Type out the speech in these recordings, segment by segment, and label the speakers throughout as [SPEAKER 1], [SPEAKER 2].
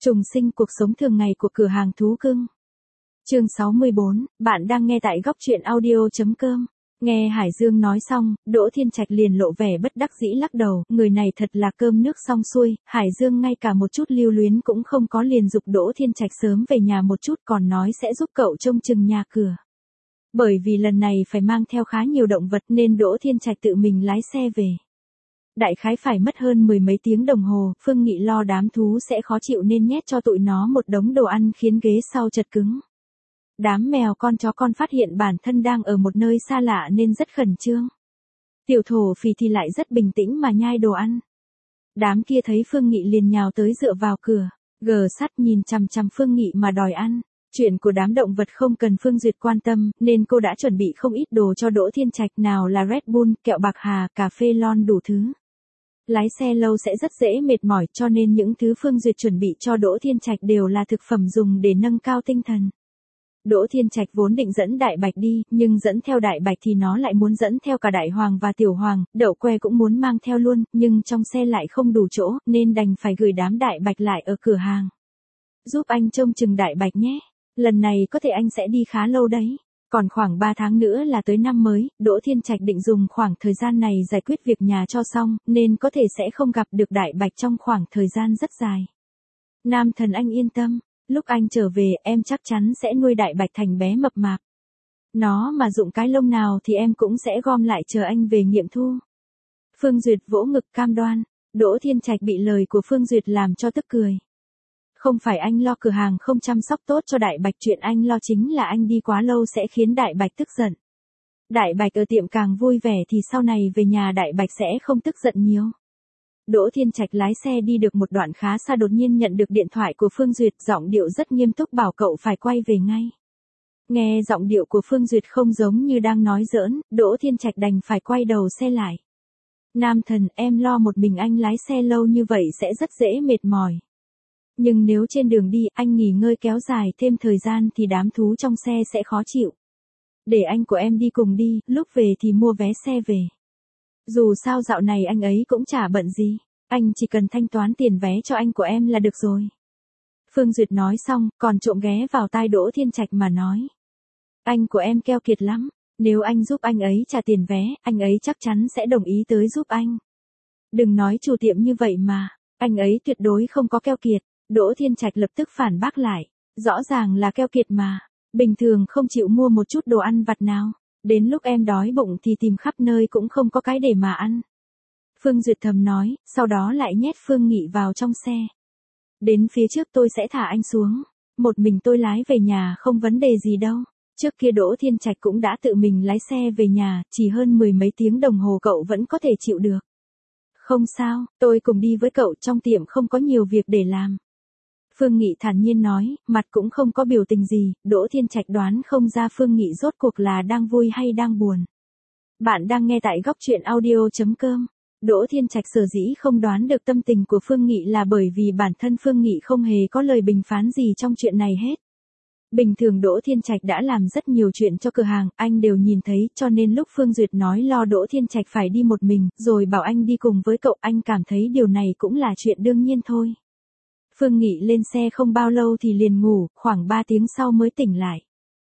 [SPEAKER 1] Trùng sinh cuộc sống thường ngày của cửa hàng thú cưng. Chương 64, bạn đang nghe tại góc truyện audio.com. Nghe Hải Dương nói xong, Đỗ Thiên Trạch liền lộ vẻ bất đắc dĩ lắc đầu, người này thật là cơm nước xong xuôi, Hải Dương ngay cả một chút lưu luyến cũng không có, liền giục Đỗ Thiên Trạch sớm về nhà một chút, còn nói sẽ giúp cậu trông chừng nhà cửa. Bởi vì lần này phải mang theo khá nhiều động vật nên Đỗ Thiên Trạch tự mình lái xe về. Đại khái phải mất hơn 10 mấy tiếng đồng hồ, Phương Nghị lo đám thú sẽ khó chịu nên nhét cho tụi nó một đống đồ ăn khiến ghế sau chật cứng. Đám mèo con chó con phát hiện bản thân đang ở một nơi xa lạ nên rất khẩn trương. Tiểu Thổ Phỉ thì lại rất bình tĩnh mà nhai đồ ăn. Đám kia thấy Phương Nghị liền nhào tới dựa vào cửa, gờ sắt nhìn chằm chằm Phương Nghị mà đòi ăn. Chuyện của đám động vật không cần Phương Duyệt quan tâm, nên cô đã chuẩn bị không ít đồ cho Đỗ Thiên Trạch, nào là Red Bull, kẹo bạc hà, cà phê lon đủ thứ. Lái xe lâu sẽ rất dễ mệt mỏi, cho nên những thứ Phương Duyệt chuẩn bị cho Đỗ Thiên Trạch đều là thực phẩm dùng để nâng cao tinh thần. Đỗ Thiên Trạch vốn định dẫn Đại Bạch đi, nhưng dẫn theo Đại Bạch thì nó lại muốn dẫn theo cả Đại Hoàng và Tiểu Hoàng, Đậu Que cũng muốn mang theo luôn, nhưng trong xe lại không đủ chỗ, nên đành phải gửi đám Đại Bạch lại ở cửa hàng. Giúp anh trông chừng Đại Bạch nhé, lần này có thể anh sẽ đi khá lâu đấy. Còn khoảng 3 tháng nữa là tới năm mới, Đỗ Thiên Trạch định dùng khoảng thời gian này giải quyết việc nhà cho xong, nên có thể sẽ không gặp được Đại Bạch trong khoảng thời gian rất dài. Nam Thần anh yên tâm, lúc anh trở về em chắc chắn sẽ nuôi Đại Bạch thành bé mập mạp. Nó mà rụng cái lông nào thì em cũng sẽ gom lại chờ anh về nghiệm thu. Phương Duyệt vỗ ngực cam đoan, Đỗ Thiên Trạch bị lời của Phương Duyệt làm cho tức cười. Không phải anh lo cửa hàng không chăm sóc tốt cho Đại Bạch, chuyện anh lo chính là anh đi quá lâu sẽ khiến Đại Bạch tức giận. Đại Bạch ở tiệm càng vui vẻ thì sau này về nhà Đại Bạch sẽ không tức giận nhiều. Đỗ Thiên Trạch lái xe đi được một đoạn khá xa đột nhiên nhận được điện thoại của Phương Duyệt, giọng điệu rất nghiêm túc bảo cậu phải quay về ngay. Nghe giọng điệu của Phương Duyệt không giống như đang nói giỡn, Đỗ Thiên Trạch đành phải quay đầu xe lại. Nam Thần, em lo một mình anh lái xe lâu như vậy sẽ rất dễ mệt mỏi. Nhưng nếu trên đường đi anh nghỉ ngơi kéo dài thêm thời gian thì đám thú trong xe sẽ khó chịu. Để anh của em đi cùng đi, lúc về thì mua vé xe về. Dù sao dạo này anh ấy cũng chả bận gì, anh chỉ cần thanh toán tiền vé cho anh của em là được rồi. Phương Duyệt nói xong, còn trộm ghé vào tai Đỗ Thiên Trạch mà nói. Anh của em keo kiệt lắm, nếu anh giúp anh ấy trả tiền vé, anh ấy chắc chắn sẽ đồng ý tới giúp anh. Đừng nói chủ tiệm như vậy mà, anh ấy tuyệt đối không có keo kiệt. Đỗ Thiên Trạch lập tức phản bác lại, rõ ràng là keo kiệt mà, bình thường không chịu mua một chút đồ ăn vặt nào, đến lúc em đói bụng thì tìm khắp nơi cũng không có cái để mà ăn. Phương Duyệt thầm nói, sau đó lại nhét Phương Nghị vào trong xe. Đến phía trước tôi sẽ thả anh xuống, một mình tôi lái về nhà không vấn đề gì đâu. Trước kia Đỗ Thiên Trạch cũng đã tự mình lái xe về nhà, chỉ hơn 10 mấy tiếng đồng hồ cậu vẫn có thể chịu được. Không sao, tôi cùng đi với cậu, trong tiệm không có nhiều việc để làm. Phương Nghị thản nhiên nói, mặt cũng không có biểu tình gì. Đỗ Thiên Trạch đoán không ra Phương Nghị rốt cuộc là đang vui hay đang buồn. Bạn đang nghe tại góc truyện audio.com. Đỗ Thiên Trạch sở dĩ không đoán được tâm tình của Phương Nghị là bởi vì bản thân Phương Nghị không hề có lời bình phán gì trong chuyện này hết. Bình thường Đỗ Thiên Trạch đã làm rất nhiều chuyện cho cửa hàng, anh đều nhìn thấy, cho nên lúc Phương Duyệt nói lo Đỗ Thiên Trạch phải đi một mình, rồi bảo anh đi cùng với cậu, anh cảm thấy điều này cũng là chuyện đương nhiên thôi. Phương Nghị lên xe không bao lâu thì liền ngủ, khoảng 3 tiếng sau mới tỉnh lại.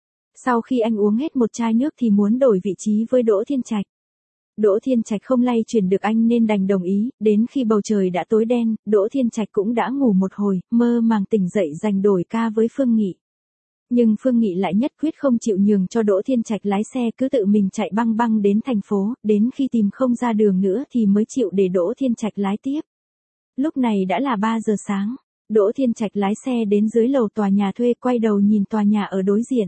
[SPEAKER 1] Sau khi anh uống hết một chai nước thì muốn đổi vị trí với Đỗ Thiên Trạch. Đỗ Thiên Trạch không lay chuyển được anh nên đành đồng ý, đến khi bầu trời đã tối đen, Đỗ Thiên Trạch cũng đã ngủ một hồi, mơ màng tỉnh dậy giành đổi ca với Phương Nghị. Nhưng Phương Nghị lại nhất quyết không chịu nhường cho Đỗ Thiên Trạch lái xe, cứ tự mình chạy băng băng đến thành phố, đến khi tìm không ra đường nữa thì mới chịu để Đỗ Thiên Trạch lái tiếp. Lúc này đã là 3 giờ sáng. Đỗ Thiên Trạch lái xe đến dưới lầu tòa nhà thuê, quay đầu nhìn tòa nhà ở đối diện.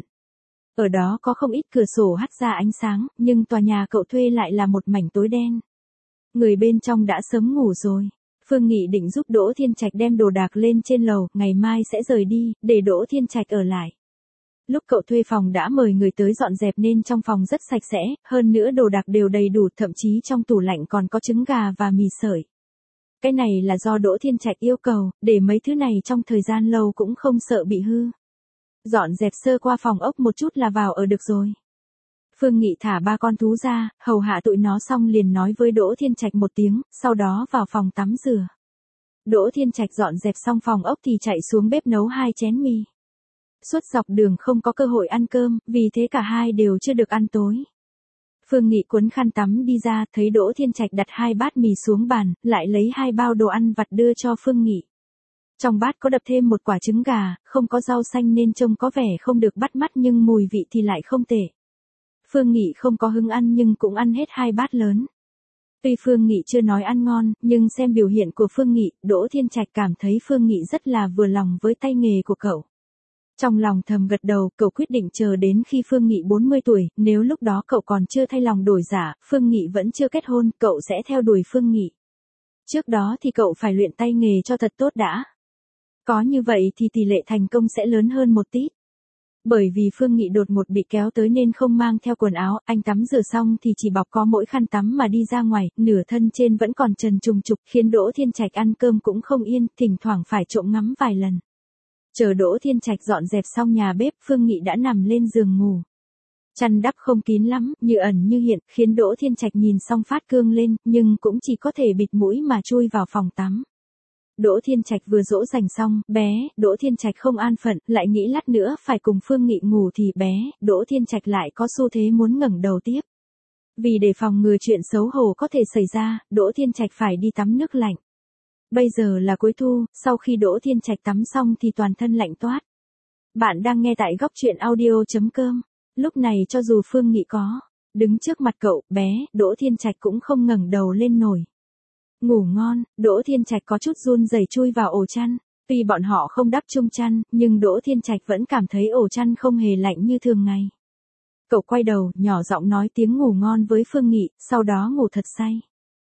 [SPEAKER 1] Ở đó có không ít cửa sổ hắt ra ánh sáng, nhưng tòa nhà cậu thuê lại là một mảnh tối đen. Người bên trong đã sớm ngủ rồi. Phương Nghị định giúp Đỗ Thiên Trạch đem đồ đạc lên trên lầu, ngày mai sẽ rời đi, để Đỗ Thiên Trạch ở lại. Lúc cậu thuê phòng đã mời người tới dọn dẹp nên trong phòng rất sạch sẽ, hơn nữa đồ đạc đều đầy đủ, thậm chí trong tủ lạnh còn có trứng gà và mì sợi. Cái này là do Đỗ Thiên Trạch yêu cầu, để mấy thứ này trong thời gian lâu cũng không sợ bị hư. Dọn dẹp sơ qua phòng ốc một chút là vào ở được rồi. Phương Nghị thả 3 con thú ra, hầu hạ tụi nó xong liền nói với Đỗ Thiên Trạch một tiếng, sau đó vào phòng tắm rửa. Đỗ Thiên Trạch dọn dẹp xong phòng ốc thì chạy xuống bếp nấu 2 chén mì. Suốt dọc đường không có cơ hội ăn cơm, vì thế cả hai đều chưa được ăn tối. Phương Nghị cuốn khăn tắm đi ra, thấy Đỗ Thiên Trạch đặt 2 bát mì xuống bàn, lại lấy 2 bao đồ ăn vặt đưa cho Phương Nghị. Trong bát có đập thêm một quả trứng gà, không có rau xanh nên trông có vẻ không được bắt mắt nhưng mùi vị thì lại không tệ. Phương Nghị không có hứng ăn nhưng cũng ăn hết 2 bát lớn. Tuy Phương Nghị chưa nói ăn ngon, nhưng xem biểu hiện của Phương Nghị, Đỗ Thiên Trạch cảm thấy Phương Nghị rất là vừa lòng với tay nghề của cậu. Trong lòng thầm gật đầu, cậu quyết định chờ đến khi Phương Nghị 40 tuổi, nếu lúc đó cậu còn chưa thay lòng đổi dạ, Phương Nghị vẫn chưa kết hôn, cậu sẽ theo đuổi Phương Nghị. Trước đó thì cậu phải luyện tay nghề cho thật tốt đã. Có như vậy thì tỷ lệ thành công sẽ lớn hơn một tí. Bởi vì Phương Nghị đột ngột bị kéo tới nên không mang theo quần áo, anh tắm rửa xong thì chỉ bọc có mỗi khăn tắm mà đi ra ngoài, nửa thân trên vẫn còn trần trùng trục, khiến Đỗ Thiên Trạch ăn cơm cũng không yên, thỉnh thoảng phải trộm ngắm vài lần. Chờ Đỗ Thiên Trạch dọn dẹp xong nhà bếp, Phương Nghị đã nằm lên giường ngủ. Chăn đắp không kín lắm, như ẩn như hiện, khiến Đỗ Thiên Trạch nhìn xong phát cương lên, nhưng cũng chỉ có thể bịt mũi mà chui vào phòng tắm. Đỗ Thiên Trạch vừa dỗ dành xong, Đỗ Thiên Trạch không an phận, lại nghĩ lát nữa phải cùng Phương Nghị ngủ thì Đỗ Thiên Trạch lại có xu thế muốn ngẩng đầu tiếp. Vì để phòng ngừa chuyện xấu hổ có thể xảy ra, Đỗ Thiên Trạch phải đi tắm nước lạnh. Bây giờ là cuối thu, sau khi Đỗ Thiên Trạch tắm xong thì toàn thân lạnh toát. Bạn đang nghe tại góc truyện audio.com. Lúc này cho dù Phương Nghị có đứng trước mặt cậu, Đỗ Thiên Trạch cũng không ngẩng đầu lên nổi. Ngủ ngon, Đỗ Thiên Trạch có chút run rẩy chui vào ổ chăn. Tuy bọn họ không đắp chung chăn, nhưng Đỗ Thiên Trạch vẫn cảm thấy ổ chăn không hề lạnh như thường ngày. Cậu quay đầu, nhỏ giọng nói tiếng ngủ ngon với Phương Nghị, sau đó ngủ thật say.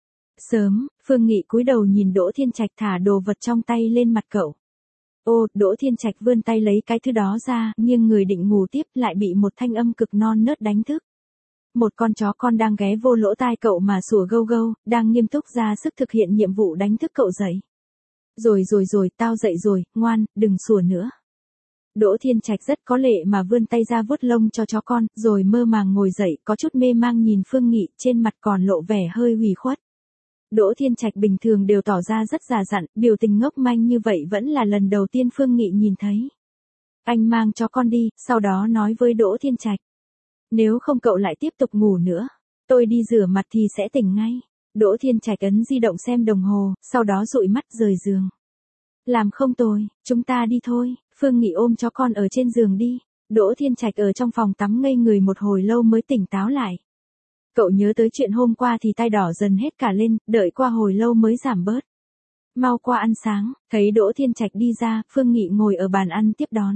[SPEAKER 1] Sớm, Phương Nghị cúi đầu nhìn Đỗ Thiên Trạch thả đồ vật trong tay lên mặt cậu. Ô, Đỗ Thiên Trạch vươn tay lấy cái thứ đó ra, nghiêng người định ngủ tiếp lại bị một thanh âm cực non nớt đánh thức. Một con chó con đang ghé vô lỗ tai cậu mà sủa gâu gâu, đang nghiêm túc ra sức thực hiện nhiệm vụ đánh thức cậu dậy. Rồi, tao dậy rồi, ngoan, đừng sủa nữa. Đỗ Thiên Trạch rất có lệ mà vươn tay ra vuốt lông cho chó con, rồi mơ màng ngồi dậy, có chút mê mang nhìn Phương Nghị, trên mặt còn lộ vẻ hơi ủy khuất. Đỗ Thiên Trạch bình thường đều tỏ ra rất già dặn, biểu tình ngốc manh như vậy vẫn là lần đầu tiên Phương Nghị nhìn thấy. Anh mang chó con đi, sau đó nói với Đỗ Thiên Trạch. Nếu không cậu lại tiếp tục ngủ nữa, tôi đi rửa mặt thì sẽ tỉnh ngay. Đỗ Thiên Trạch ấn di động xem đồng hồ, sau đó dụi mắt rời giường. Làm không tồi, chúng ta đi thôi. Phương Nghị ôm chó con ở trên giường đi. Đỗ Thiên Trạch ở trong phòng tắm ngây người một hồi lâu mới tỉnh táo lại. Cậu nhớ tới chuyện hôm qua thì tai đỏ dần hết cả lên, đợi qua hồi lâu mới giảm bớt. Mau qua ăn sáng, thấy Đỗ Thiên Trạch đi ra, Phương Nghị ngồi ở bàn ăn tiếp đón.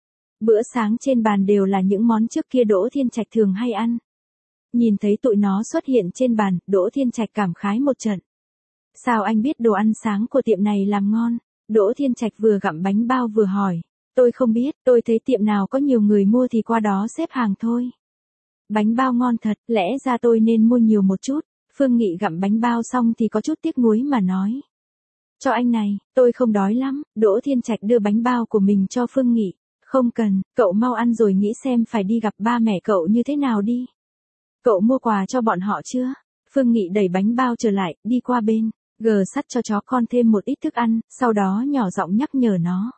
[SPEAKER 1] Bữa sáng trên bàn đều là những món trước kia Đỗ Thiên Trạch thường hay ăn. Nhìn thấy tụi nó xuất hiện trên bàn, Đỗ Thiên Trạch cảm khái một trận. Sao anh biết đồ ăn sáng của tiệm này làm ngon? Đỗ Thiên Trạch vừa gặm bánh bao vừa hỏi. Tôi không biết, tôi thấy tiệm nào có nhiều người mua thì qua đó xếp hàng thôi. Bánh bao ngon thật, lẽ ra tôi nên mua nhiều một chút. Phương Nghị gặm bánh bao xong thì có chút tiếc nuối mà nói. Cho anh này, tôi không đói lắm. Đỗ Thiên Trạch đưa bánh bao của mình cho Phương Nghị. Không cần, cậu mau ăn rồi nghĩ xem phải đi gặp ba mẹ cậu như thế nào đi. Cậu mua quà cho bọn họ chưa? Phương Nghị đẩy bánh bao trở lại, đi qua bên, sắt cho chó con thêm một ít thức ăn, sau đó nhỏ giọng nhắc nhở nó.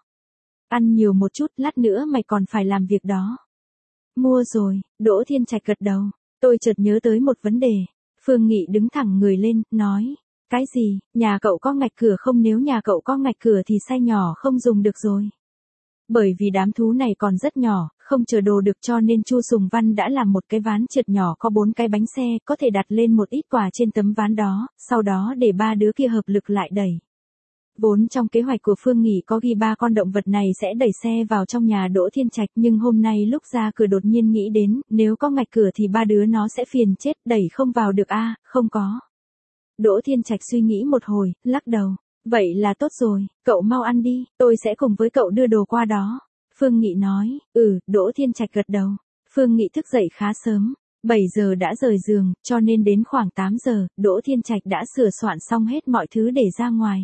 [SPEAKER 1] Ăn nhiều một chút, lát nữa mày còn phải làm việc đó. Mua rồi, Đỗ Thiên Trạch gật đầu. Tôi chợt nhớ tới một vấn đề. Phương Nghị đứng thẳng người lên, nói. Cái gì, nhà cậu có ngạch cửa không? Nếu nhà cậu có ngạch cửa thì size nhỏ không dùng được rồi. Bởi vì đám thú này còn rất nhỏ, không chở đồ được cho nên Chu Sùng Văn đã làm một cái ván trượt nhỏ có 4 cái bánh xe, có thể đặt lên một ít quà trên tấm ván đó, sau đó để 3 đứa kia hợp lực lại đẩy. Vốn trong kế hoạch của Phương Nghị có ghi 3 con động vật này sẽ đẩy xe vào trong nhà Đỗ Thiên Trạch, nhưng hôm nay lúc ra cửa đột nhiên nghĩ đến, nếu có ngạch cửa thì 3 đứa nó sẽ phiền chết, đẩy không vào được a, không có. Đỗ Thiên Trạch suy nghĩ một hồi, lắc đầu. Vậy là tốt rồi, cậu mau ăn đi, tôi sẽ cùng với cậu đưa đồ qua đó. Phương Nghị nói, Đỗ Thiên Trạch gật đầu. Phương Nghị thức dậy khá sớm, 7 giờ đã rời giường, cho nên đến khoảng 8 giờ, Đỗ Thiên Trạch đã sửa soạn xong hết mọi thứ để ra ngoài.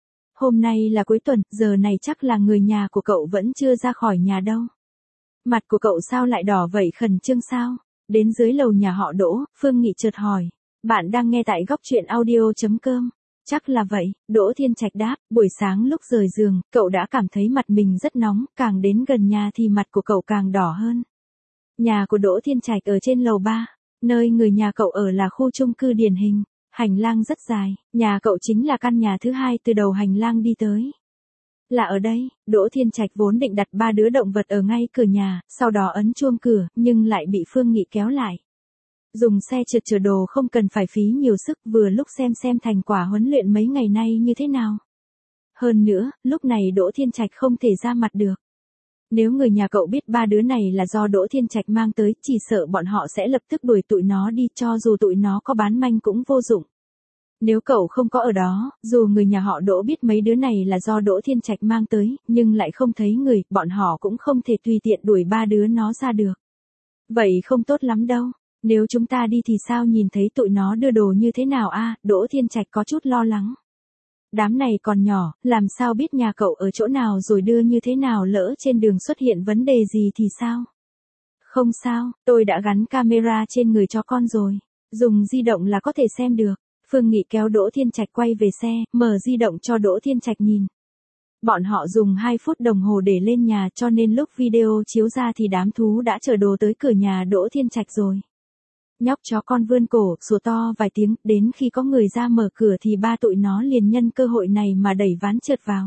[SPEAKER 1] Hôm nay là cuối tuần, giờ này chắc là người nhà của cậu vẫn chưa ra khỏi nhà đâu. Mặt của cậu sao lại đỏ vậy, khẩn trương sao? Đến dưới lầu nhà họ Đỗ, Phương Nghị chợt hỏi. Bạn đang nghe tại góc truyện audio.com. Chắc là vậy, Đỗ Thiên Trạch đáp, buổi sáng lúc rời giường, cậu đã cảm thấy mặt mình rất nóng, càng đến gần nhà thì mặt của cậu càng đỏ hơn. Nhà của Đỗ Thiên Trạch ở trên lầu 3, nơi người nhà cậu ở là khu chung cư điển hình, hành lang rất dài, nhà cậu chính là căn nhà thứ hai từ đầu hành lang đi tới. Là ở đây, Đỗ Thiên Trạch vốn định đặt 3 đứa động vật ở ngay cửa nhà, sau đó ấn chuông cửa, nhưng lại bị Phương Nghị kéo lại. Dùng xe trượt chở đồ không cần phải phí nhiều sức, vừa lúc xem thành quả huấn luyện mấy ngày nay như thế nào. Hơn nữa, lúc này Đỗ Thiên Trạch không thể ra mặt được. Nếu người nhà cậu biết 3 đứa này là do Đỗ Thiên Trạch mang tới, chỉ sợ bọn họ sẽ lập tức đuổi tụi nó đi, cho dù tụi nó có bán manh cũng vô dụng. Nếu cậu không có ở đó, dù người nhà họ Đỗ biết mấy đứa này là do Đỗ Thiên Trạch mang tới, nhưng lại không thấy người, bọn họ cũng không thể tùy tiện đuổi 3 đứa nó ra được. Vậy không tốt lắm đâu. Nếu chúng ta đi thì sao nhìn thấy tụi nó đưa đồ như thế nào a? Đỗ Thiên Trạch có chút lo lắng. Đám này còn nhỏ, làm sao biết nhà cậu ở chỗ nào rồi đưa như thế nào, lỡ trên đường xuất hiện vấn đề gì thì sao? Không sao, tôi đã gắn camera trên người cho con rồi. Dùng di động là có thể xem được. Phương Nghị kéo Đỗ Thiên Trạch quay về xe, mở di động cho Đỗ Thiên Trạch nhìn. Bọn họ dùng 2 phút đồng hồ để lên nhà, cho nên lúc video chiếu ra thì đám thú đã chở đồ tới cửa nhà Đỗ Thiên Trạch rồi. Nhóc chó con vươn cổ, sủa to vài tiếng, đến khi có người ra mở cửa thì 3 tụi nó liền nhân cơ hội này mà đẩy ván trượt vào.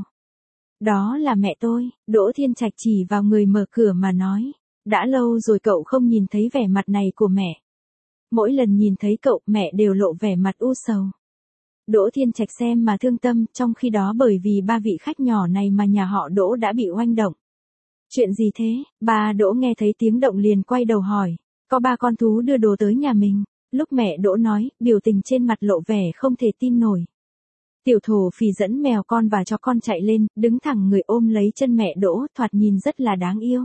[SPEAKER 1] Đó là mẹ tôi, Đỗ Thiên Trạch chỉ vào người mở cửa mà nói. Đã lâu rồi cậu không nhìn thấy vẻ mặt này của mẹ. Mỗi lần nhìn thấy cậu, mẹ đều lộ vẻ mặt u sầu. Đỗ Thiên Trạch xem mà thương tâm, trong khi đó bởi vì 3 vị khách nhỏ này mà nhà họ Đỗ đã bị oanh động. Chuyện gì thế? Bà Đỗ nghe thấy tiếng động liền quay đầu hỏi. Có 3 con thú đưa đồ tới nhà mình. Lúc mẹ Đỗ nói, biểu tình trên mặt lộ vẻ không thể tin nổi. Tiểu thổ phì dẫn mèo con và chó con chạy lên, đứng thẳng người ôm lấy chân mẹ Đỗ, thoạt nhìn rất là đáng yêu.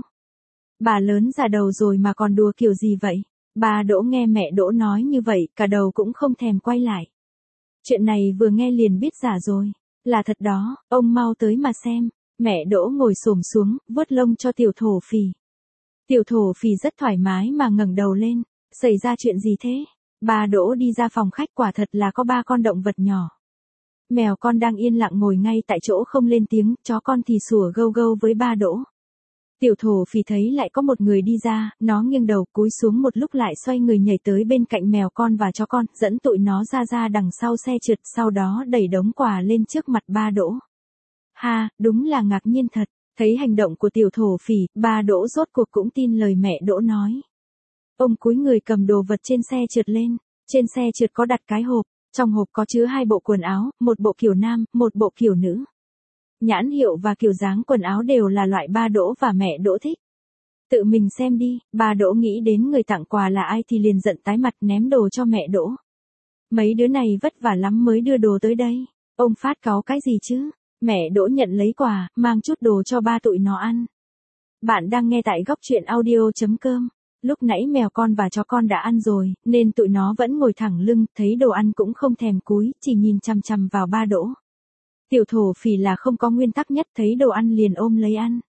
[SPEAKER 1] Bà lớn già đầu rồi mà còn đùa kiểu gì vậy? Bà Đỗ nghe mẹ Đỗ nói như vậy, cả đầu cũng không thèm quay lại. Chuyện này vừa nghe liền biết giả rồi. Là thật đó, ông mau tới mà xem. Mẹ Đỗ ngồi xổm xuống, vuốt lông cho tiểu thổ phì. Tiểu thổ phì rất thoải mái mà ngẩng đầu lên. Xảy ra chuyện gì thế? Bà Đỗ đi ra phòng khách, quả thật là có 3 con động vật nhỏ. Mèo con đang yên lặng ngồi ngay tại chỗ không lên tiếng, chó con thì sủa gâu gâu với bà Đỗ. Tiểu thổ phì thấy lại có một người đi ra, nó nghiêng đầu cúi xuống một lúc lại xoay người nhảy tới bên cạnh mèo con và chó con, dẫn tụi nó ra đằng sau xe trượt, sau đó đẩy đống quà lên trước mặt bà Đỗ. Ha, đúng là ngạc nhiên thật. Thấy hành động của tiểu thổ phì, bà Đỗ rốt cuộc cũng tin lời mẹ Đỗ nói. Ông cúi người cầm đồ vật trên xe trượt lên. Trên xe trượt có đặt cái hộp, trong hộp có chứa 2 bộ quần áo, một bộ kiểu nam, một bộ kiểu nữ. Nhãn hiệu và kiểu dáng quần áo đều là loại bà Đỗ và mẹ Đỗ thích. Tự mình xem đi, bà Đỗ nghĩ đến người tặng quà là ai thì liền giận tái mặt ném đồ cho mẹ Đỗ. Mấy đứa này vất vả lắm mới đưa đồ tới đây. Ông phát cáu cái gì chứ? Mẹ Đỗ nhận lấy quà, mang chút đồ cho 3 tụi nó ăn. Bạn đang nghe tại góc truyện audio.com. Lúc nãy mèo con và chó con đã ăn rồi, nên tụi nó vẫn ngồi thẳng lưng, thấy đồ ăn cũng không thèm cúi, chỉ nhìn chằm chằm vào bà Đỗ. Tiểu thổ phì là không có nguyên tắc nhất, thấy đồ ăn liền ôm lấy ăn.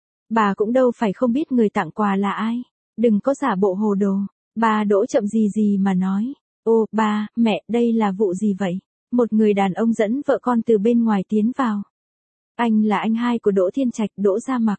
[SPEAKER 1] Bà cũng đâu phải không biết người tặng quà là ai. Đừng có giả bộ hồ đồ. Bà Đỗ chậm gì mà nói. Ô, ba, mẹ, đây là vụ gì vậy? Một người đàn ông dẫn vợ con từ bên ngoài tiến vào. Anh là anh hai của Đỗ Thiên Trạch, Đỗ Gia Mặc.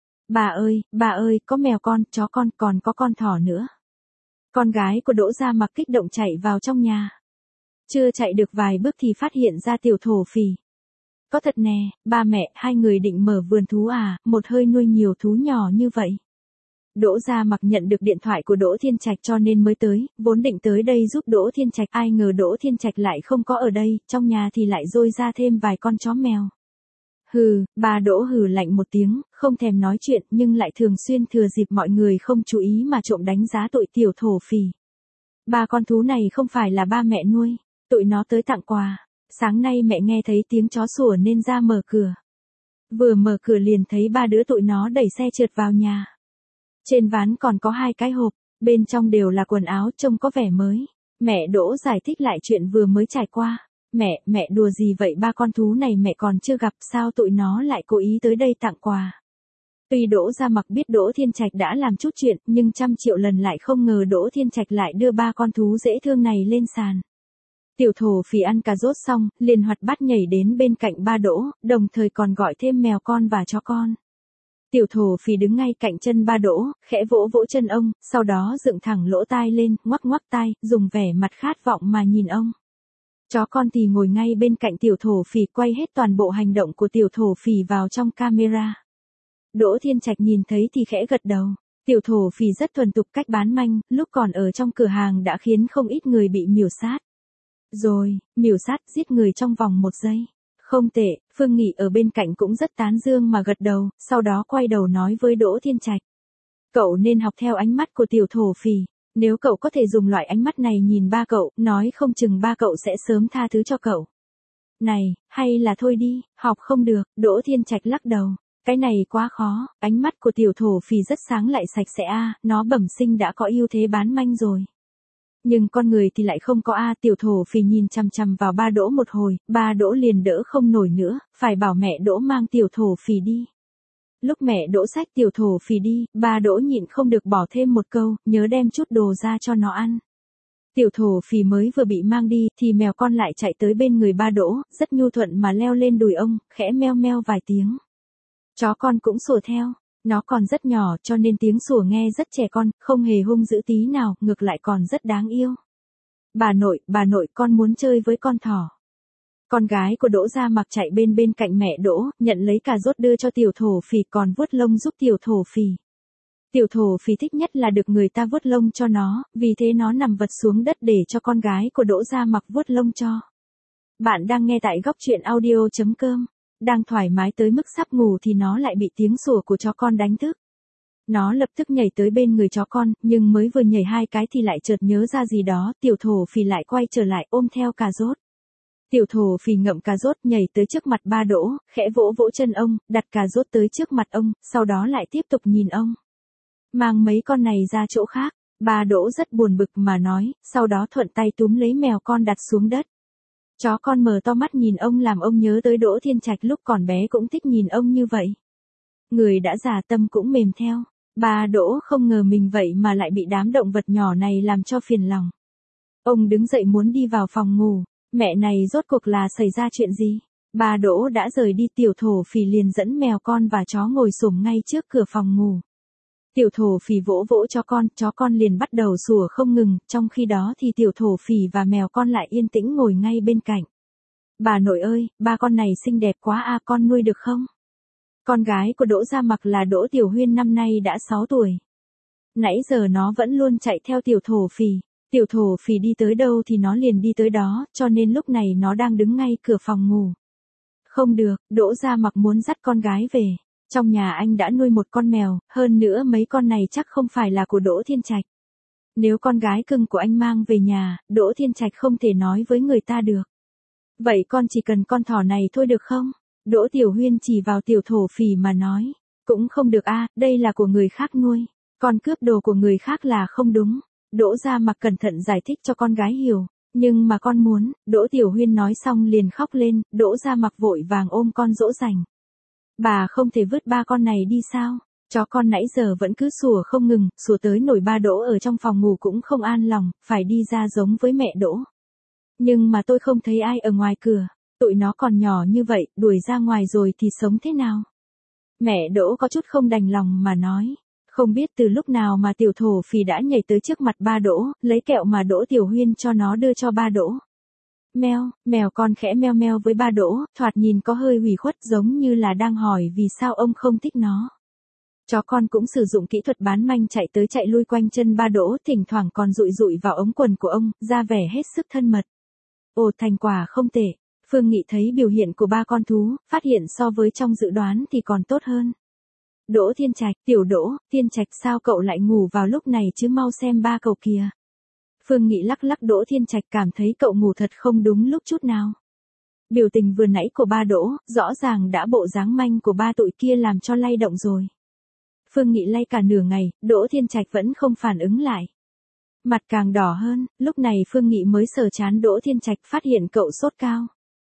[SPEAKER 1] Bà ơi, có mèo con, chó con, còn có con thỏ nữa. Con gái của Đỗ Gia Mặc kích động chạy vào trong nhà. Chưa chạy được vài bước thì phát hiện ra tiểu thổ phì. Có thật nè, ba mẹ, 2 người định mở vườn thú à, một hơi nuôi nhiều thú nhỏ như vậy. Đỗ Gia Mặc nhận được điện thoại của Đỗ Thiên Trạch cho nên mới tới, vốn định tới đây giúp Đỗ Thiên Trạch, ai ngờ Đỗ Thiên Trạch lại không có ở đây, trong nhà thì lại dôi ra thêm vài con chó mèo. Hừ, bà Đỗ hừ lạnh một tiếng, không thèm nói chuyện nhưng lại thường xuyên thừa dịp mọi người không chú ý mà trộm đánh giá tụi tiểu thổ phì. 3 con thú này không phải là ba mẹ nuôi, tụi nó tới tặng quà. Sáng nay mẹ nghe thấy tiếng chó sủa nên ra mở cửa. Vừa mở cửa liền thấy 3 đứa tụi nó đẩy xe trượt vào nhà. Trên ván còn có 2 cái hộp, bên trong đều là quần áo trông có vẻ mới. Mẹ Đỗ giải thích lại chuyện vừa mới trải qua. Mẹ đùa gì vậy, 3 con thú này mẹ còn chưa gặp, sao tụi nó lại cố ý tới đây tặng quà. Tuy Đỗ Gia Mặc biết Đỗ Thiên Trạch đã làm chút chuyện, nhưng trăm triệu lần lại không ngờ Đỗ Thiên Trạch lại đưa 3 con thú dễ thương này lên sàn. Tiểu thổ phỉ ăn cà rốt xong, liền hoạt bát nhảy đến bên cạnh ba Đỗ, đồng thời còn gọi thêm mèo con và chó con. Tiểu thổ phỉ đứng ngay cạnh chân ba Đỗ, khẽ vỗ vỗ chân ông, sau đó dựng thẳng lỗ tai lên, ngoắc ngoắc tai, dùng vẻ mặt khát vọng mà nhìn ông. Chó con thì ngồi ngay bên cạnh tiểu thổ phỉ, quay hết toàn bộ hành động của tiểu thổ phỉ vào trong camera. Đỗ Thiên Trạch nhìn thấy thì khẽ gật đầu. Tiểu thổ phỉ rất thuần thục cách bán manh, lúc còn ở trong cửa hàng đã khiến không ít người bị miểu sát. Rồi, miểu sát giết người trong vòng 1 giây. Không tệ, Phương Nghị ở bên cạnh cũng rất tán dương mà gật đầu, sau đó quay đầu nói với Đỗ Thiên Trạch. Cậu nên học theo ánh mắt của tiểu thổ phỉ. Nếu cậu có thể dùng loại ánh mắt này nhìn ba cậu, nói không chừng ba cậu sẽ sớm tha thứ cho cậu. Này, hay là thôi đi, học không được, Đỗ Thiên Trạch lắc đầu. Cái này quá khó, ánh mắt của tiểu thổ phỉ rất sáng lại sạch sẽ nó bẩm sinh đã có ưu thế bán manh rồi. Nhưng con người thì lại không có tiểu thổ phỉ nhìn chằm chằm vào ba Đỗ một hồi, ba Đỗ liền đỡ không nổi nữa, phải bảo mẹ Đỗ mang tiểu thổ phỉ đi. Lúc mẹ Đỗ xách tiểu thổ phỉ đi, ba Đỗ nhịn không được bỏ thêm một câu, nhớ đem chút đồ ra cho nó ăn. Tiểu thổ phỉ mới vừa bị mang đi, thì mèo con lại chạy tới bên người ba Đỗ, rất nhu thuận mà leo lên đùi ông, khẽ meo meo vài tiếng. Chó con cũng sủa theo, nó còn rất nhỏ cho nên tiếng sủa nghe rất trẻ con, không hề hung dữ tí nào, ngược lại còn rất đáng yêu. Bà nội con muốn chơi với con thỏ. Con gái của Đỗ Gia Mặc chạy bên cạnh mẹ Đỗ, nhận lấy cà rốt đưa cho tiểu thổ phỉ còn vuốt lông giúp tiểu thổ phỉ. Tiểu thổ phỉ thích nhất là được người ta vuốt lông cho nó, vì thế nó nằm vật xuống đất để cho con gái của Đỗ Gia Mặc vuốt lông cho. Bạn đang nghe tại góc truyện audio.com. Đang thoải mái tới mức sắp ngủ thì nó lại bị tiếng sủa của chó con đánh thức. Nó lập tức nhảy tới bên người chó con, nhưng mới vừa nhảy 2 cái thì lại chợt nhớ ra gì đó, tiểu thổ phỉ lại quay trở lại ôm theo cà rốt. Tiểu thổ phỉ ngậm cà rốt nhảy tới trước mặt ba Đỗ, khẽ vỗ vỗ chân ông, đặt cà rốt tới trước mặt ông, sau đó lại tiếp tục nhìn ông. Mang mấy con này ra chỗ khác, ba Đỗ rất buồn bực mà nói, sau đó thuận tay túm lấy mèo con đặt xuống đất. Chó con mở to mắt nhìn ông làm ông nhớ tới Đỗ Thiên Trạch lúc còn bé cũng thích nhìn ông như vậy. Người đã già tâm cũng mềm theo. Ba Đỗ không ngờ mình vậy mà lại bị đám động vật nhỏ này làm cho phiền lòng. Ông đứng dậy muốn đi vào phòng ngủ. Mẹ này rốt cuộc là xảy ra chuyện gì? Ba Đỗ đã rời đi, tiểu thổ phỉ liền dẫn mèo con và chó ngồi xổm ngay trước cửa phòng ngủ. Tiểu thổ phỉ vỗ vỗ chó con liền bắt đầu sủa không ngừng, trong khi đó thì tiểu thổ phỉ và mèo con lại yên tĩnh ngồi ngay bên cạnh. Bà nội ơi, ba con này xinh đẹp quá con nuôi được không? Con gái của Đỗ Gia Mặc là Đỗ Tiểu Huyên năm nay đã 6 tuổi. Nãy giờ nó vẫn luôn chạy theo tiểu thổ phỉ. Tiểu thổ phỉ đi tới đâu thì nó liền đi tới đó, cho nên lúc này nó đang đứng ngay cửa phòng ngủ. Không được, Đỗ Gia Mặc muốn dắt con gái về. Trong nhà anh đã nuôi một con mèo, hơn nữa mấy con này chắc không phải là của Đỗ Thiên Trạch. Nếu con gái cưng của anh mang về nhà, Đỗ Thiên Trạch không thể nói với người ta được. Vậy con chỉ cần con thỏ này thôi được không? Đỗ Tiểu Huyên chỉ vào tiểu thổ phỉ mà nói. Cũng không được đây là của người khác nuôi. Con cướp đồ của người khác là không đúng. Đỗ Gia Mặc cẩn thận giải thích cho con gái hiểu. Nhưng mà con muốn, Đỗ Tiểu Huyên nói xong liền khóc lên, Đỗ Gia Mặc vội vàng ôm con dỗ dành. Bà không thể vứt ba con này đi sao? Chó con nãy giờ vẫn cứ sủa không ngừng, sủa tới nổi ba Đỗ ở trong phòng ngủ cũng không an lòng, phải đi ra giống với mẹ Đỗ. Nhưng mà tôi không thấy ai ở ngoài cửa, tụi nó còn nhỏ như vậy, đuổi ra ngoài rồi thì sống thế nào? Mẹ Đỗ có chút không đành lòng mà nói. Không biết từ lúc nào mà tiểu thổ phỉ đã nhảy tới trước mặt ba Đỗ, lấy kẹo mà Đỗ Tiểu Huyên cho nó đưa cho ba Đỗ. Mèo con khẽ meo meo với ba Đỗ, thoạt nhìn có hơi ủy khuất giống như là đang hỏi vì sao ông không thích nó. Chó con cũng sử dụng kỹ thuật bán manh chạy tới chạy lui quanh chân ba Đỗ, thỉnh thoảng còn dụi dụi vào ống quần của ông, ra vẻ hết sức thân mật. Ồ, thành quả không tệ. Phương Nghị thấy biểu hiện của ba con thú, phát hiện so với trong dự đoán thì còn tốt hơn. Đỗ Thiên Trạch, tiểu Đỗ, Thiên Trạch sao cậu lại ngủ vào lúc này chứ, mau xem ba cậu kìa. Phương Nghị lắc lắc Đỗ Thiên Trạch, cảm thấy cậu ngủ thật không đúng lúc chút nào. Biểu tình vừa nãy của ba Đỗ, rõ ràng đã bộ dáng manh của ba tụi kia làm cho lay động rồi. Phương Nghị lay cả nửa ngày, Đỗ Thiên Trạch vẫn không phản ứng lại. Mặt càng đỏ hơn, lúc này Phương Nghị mới sờ trán Đỗ Thiên Trạch, phát hiện cậu sốt cao.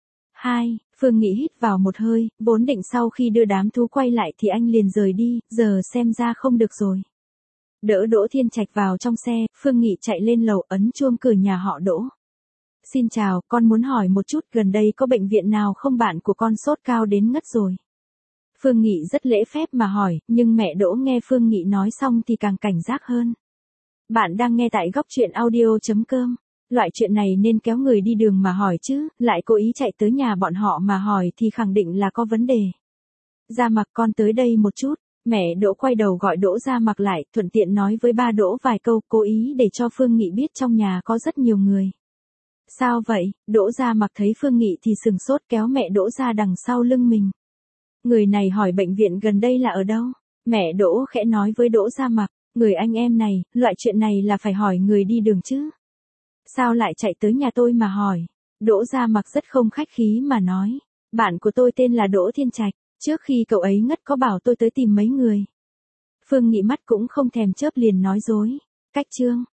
[SPEAKER 1] Phương Nghị hít vào một hơi, vốn định sau khi đưa đám thú quay lại thì anh liền rời đi, giờ xem ra không được rồi. Đỡ Đỗ Thiên Trạch vào trong xe, Phương Nghị chạy lên lầu ấn chuông cửa nhà họ Đỗ. Xin chào, con muốn hỏi một chút gần đây có bệnh viện nào không, bạn của con sốt cao đến ngất rồi. Phương Nghị rất lễ phép mà hỏi, nhưng mẹ Đỗ nghe Phương Nghị nói xong thì càng cảnh giác hơn. Bạn đang nghe tại góc truyện audio.com. Loại chuyện này nên kéo người đi đường mà hỏi chứ, lại cố ý chạy tới nhà bọn họ mà hỏi thì khẳng định là có vấn đề. Gia Mặc, con tới đây một chút. Mẹ Đỗ quay đầu gọi Đỗ Gia Mặc lại, thuận tiện nói với ba Đỗ vài câu, cố ý để cho Phương Nghị biết trong nhà có rất nhiều người. Sao vậy? Đỗ Gia Mặc thấy Phương Nghị thì sừng sốt, kéo mẹ Đỗ ra đằng sau lưng mình. Người này hỏi bệnh viện gần đây là ở đâu? Mẹ Đỗ khẽ nói với Đỗ Gia Mặc, người anh em này, loại chuyện này là phải hỏi người đi đường chứ. Sao lại chạy tới nhà tôi mà hỏi? Đỗ Gia Mặc rất không khách khí mà nói, bạn của tôi tên là Đỗ Thiên Trạch, trước khi cậu ấy ngất có bảo tôi tới tìm mấy người. Phương Nghị mắt cũng không thèm chớp liền nói dối. Cách chương